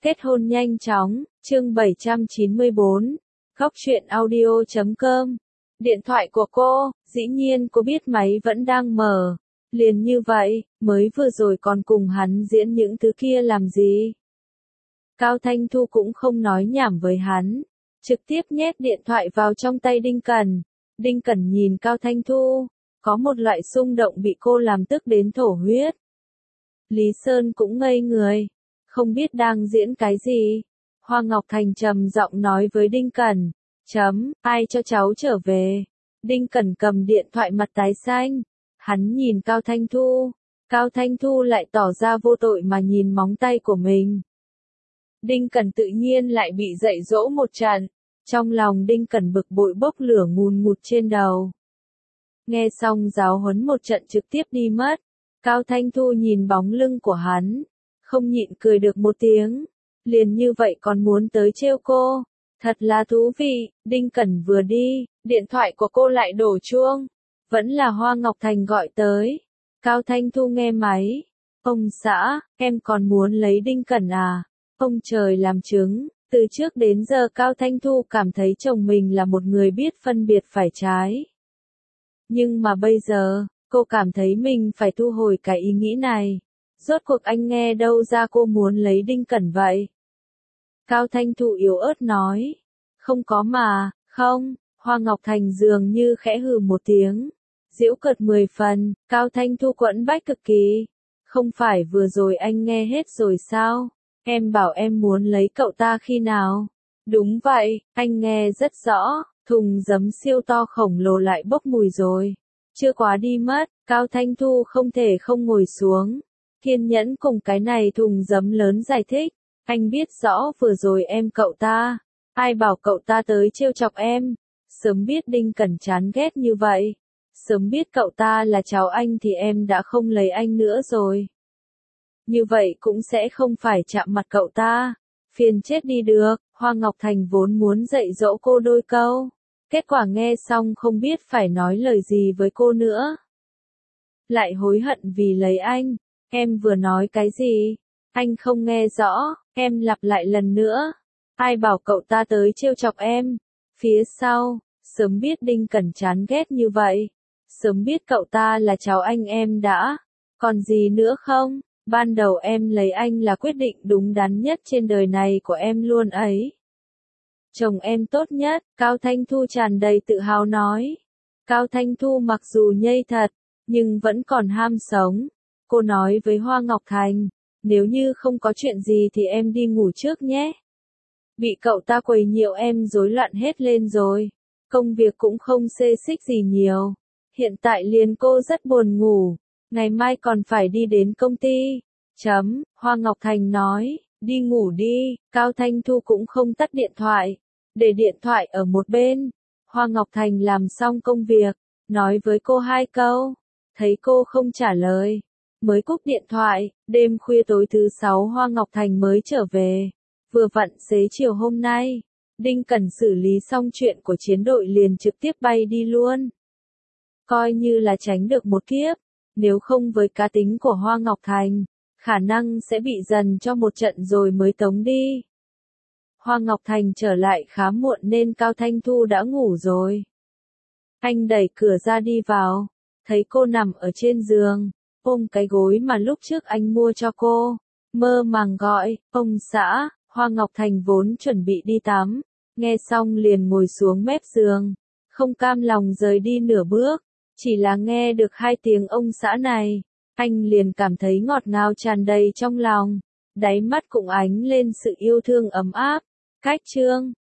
Kết hôn nhanh chóng, chương 794, Góc truyện audio.com. Điện thoại của cô, dĩ nhiên cô biết máy vẫn đang mở. Liền như vậy, mới vừa rồi còn cùng hắn diễn những thứ kia làm gì? Cao Thanh Thu cũng không nói nhảm với hắn, trực tiếp nhét điện thoại vào trong tay Đinh Cẩn. Đinh Cẩn nhìn Cao Thanh Thu, có một loại xung động bị cô làm tức đến thổ huyết. Lý Sơn cũng ngây người, không biết đang diễn cái gì. Hoa Ngọc Thành trầm giọng nói với Đinh Cẩn, ai cho cháu trở về? Đinh Cẩn cầm điện thoại mặt tái xanh, hắn nhìn Cao Thanh Thu, Cao Thanh Thu lại tỏ ra vô tội mà nhìn móng tay của mình. Đinh Cẩn tự nhiên lại bị dạy dỗ một trận, trong lòng Đinh Cẩn bực bội bốc lửa ngùn ngụt trên đầu. Nghe xong giáo huấn một trận trực tiếp đi mất, Cao Thanh Thu nhìn bóng lưng của hắn, không nhịn cười được một tiếng, liền như vậy còn muốn tới trêu cô, thật là thú vị. Đinh Cẩn vừa đi, điện thoại của cô lại đổ chuông, vẫn là Hoa Ngọc Thành gọi tới. Cao Thanh Thu nghe máy, ông xã, em còn muốn lấy Đinh Cẩn à? Ông trời làm chứng, từ trước đến giờ Cao Thanh Thu cảm thấy chồng mình là một người biết phân biệt phải trái. Nhưng mà bây giờ, cô cảm thấy mình phải thu hồi cái ý nghĩ này. Rốt cuộc anh nghe đâu ra cô muốn lấy Đinh Cẩn vậy? Cao Thanh Thu yếu ớt nói. Không có mà, không. Hoa Ngọc Thành dường như khẽ hừ một tiếng. Giễu cợt 10 phần, Cao Thanh Thu quẫn bách cực kỳ. Không phải vừa rồi anh nghe hết rồi sao? Em bảo em muốn lấy cậu ta khi nào? Đúng vậy, anh nghe rất rõ. Thùng giấm siêu to khổng lồ lại bốc mùi rồi. Chưa quá đi mất, Cao Thanh Thu không thể không ngồi xuống. Kiên nhẫn cùng cái này thùng giấm lớn giải thích. Anh biết rõ vừa rồi em cậu ta. Ai bảo cậu ta tới trêu chọc em. Sớm biết Đinh Cẩn chán ghét như vậy. Sớm biết cậu ta là cháu anh thì em đã không lấy anh nữa rồi. Như vậy cũng sẽ không phải chạm mặt cậu ta. Phiền chết đi được. Hoa Ngọc Thành vốn muốn dạy dỗ cô đôi câu. Kết quả nghe xong không biết phải nói lời gì với cô nữa. Lại hối hận vì lấy anh. Em vừa nói cái gì? Anh không nghe rõ, em lặp lại lần nữa. Ai bảo cậu ta tới trêu chọc em? Phía sau, sớm biết Đinh Cẩn chán ghét như vậy. Sớm biết cậu ta là cháu anh em đã. Còn gì nữa không? Ban đầu em lấy anh là quyết định đúng đắn nhất trên đời này của em luôn ấy. Chồng em tốt nhất, Cao Thanh Thu tràn đầy tự hào nói. Cao Thanh Thu mặc dù nhây thật, nhưng vẫn còn ham sống. Cô nói với Hoa Ngọc Thành, nếu như không có chuyện gì thì em đi ngủ trước nhé. Bị cậu ta quấy nhiễu em rối loạn hết lên rồi. Công việc cũng không xê xích gì nhiều. Hiện tại liền cô rất buồn ngủ. Ngày mai còn phải đi đến công ty. Hoa Ngọc Thành nói, đi ngủ đi. Cao Thanh Thu cũng không tắt điện thoại. Để điện thoại ở một bên. Hoa Ngọc Thành làm xong công việc. Nói với cô 2 câu. Thấy cô không trả lời. Mới cúp điện thoại. Đêm khuya tối thứ 6 Hoa Ngọc Thành mới trở về. Vừa vặn xế chiều hôm nay. Đinh Cẩn xử lý xong chuyện của chiến đội liền trực tiếp bay đi luôn. Coi như là tránh được một kiếp. Nếu không với cá tính của Hoa Ngọc Thành, khả năng sẽ bị dần cho một trận rồi mới tống đi. Hoa Ngọc Thành trở lại khá muộn nên Cao Thanh Thu đã ngủ rồi. Anh đẩy cửa ra đi vào, thấy cô nằm ở trên giường, ôm cái gối mà lúc trước anh mua cho cô, mơ màng gọi, ông xã. Hoa Ngọc Thành vốn chuẩn bị đi tắm, nghe xong liền ngồi xuống mép giường, không cam lòng rời đi nửa bước, chỉ là nghe được 2 tiếng ông xã này, anh liền cảm thấy ngọt ngào tràn đầy trong lòng, đáy mắt cũng ánh lên sự yêu thương ấm áp. Cách chương